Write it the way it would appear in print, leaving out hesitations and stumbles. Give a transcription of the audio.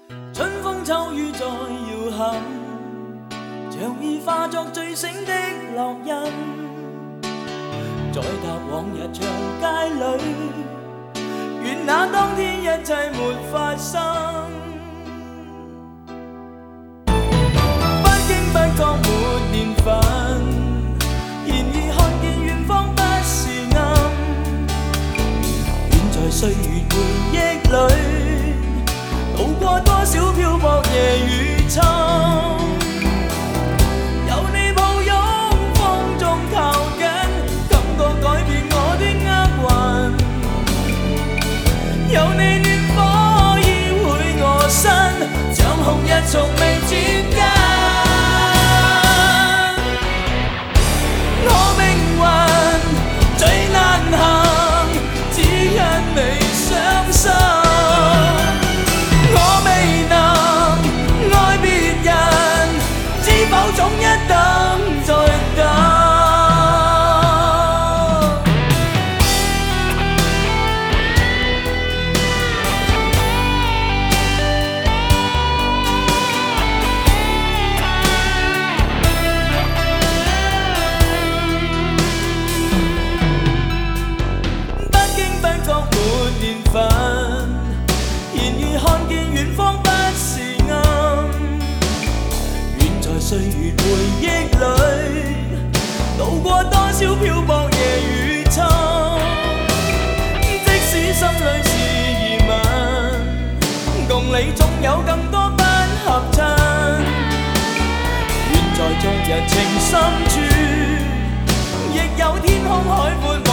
春風秋雨在搖撼，像已化作醉醒的烙印。再踏往日長街裏，願那當天一切沒發生。不經不覺沒年份，然而看見遠方不是暗。願在歲月回憶裏，渡過多少漂泊夜與秋。有你抱擁風中靠緊，感覺改變我的厄運。有你暖火依會我身，像紅日從未轉間。我命運最難行，只因你傷心。我未能愛別人，知否總一等再等。不經不覺沒年份，然而看見遠方不是暗。願在歲月回憶裏，渡過多少漂泊夜與秋。即使心裏是疑問，共你總有更多不合襯。願在昨日情深處，亦有天空海闊。